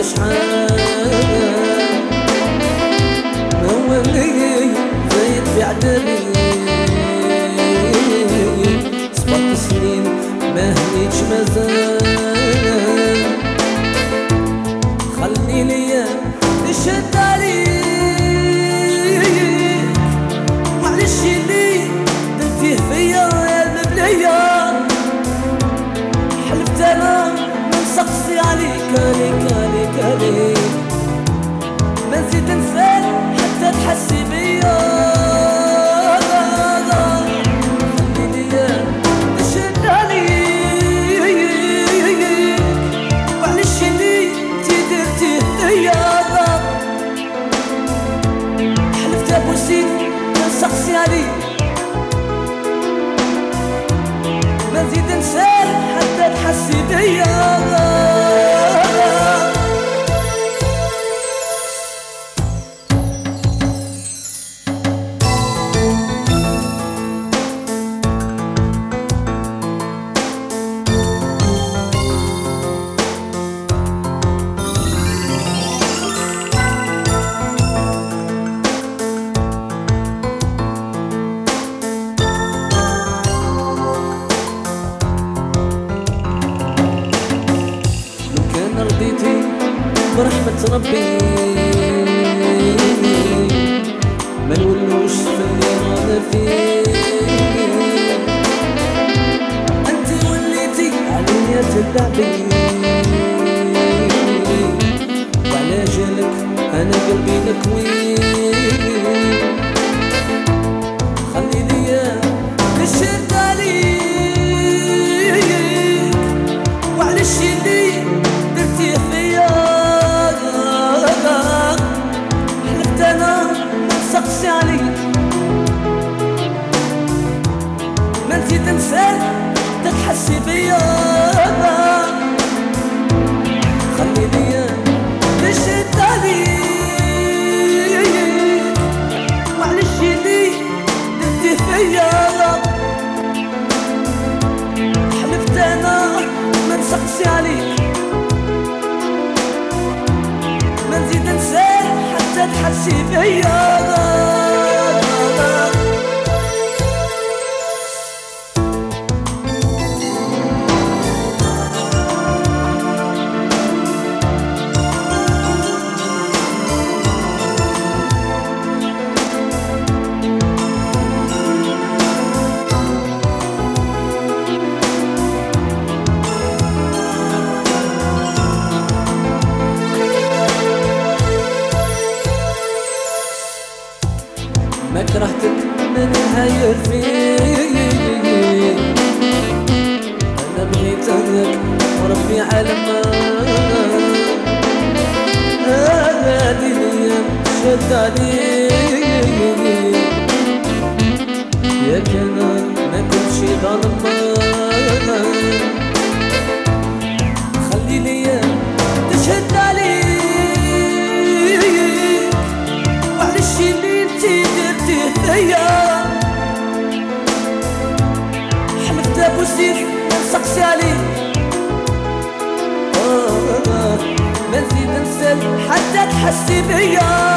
شحال ما ولي زايد في عذابي 7 سنين ما هنيتش مازال خليني نشد عليك معلش اللي درتيه فيا يا المبلية حلفت انا ما نسقسي عليك ما نزيد نسال حتى تحسي بيا سقسي عليك ما نزيد نسال حتى تحسي بيا رضيتي برحمة ربي ما نولوش في اللي رانا فيه انت وليتي عليا تلعبي وعلى جالك انا قلبي نكوي خليني نشد عليك وعلاش اللي حلفت انا سقسي عليك ما نزيد نسال تتحسي بيا خليني نشد عليك وعلاش اللي درتي فيا حلفت انا ما نسقسي عليك ما نزيد نسال حتى تحسي بيا ما كرهتك من هاير فيك انا بغيتك وربي علم هذه الايام شد عليك يا كان ما كنتش ظالم خليني تشهد عليك وعلاش اللي انتي درتيه فيا حلفت ابوسيك نسقسي عليك ما نزيد نسال حتى تحسي بيا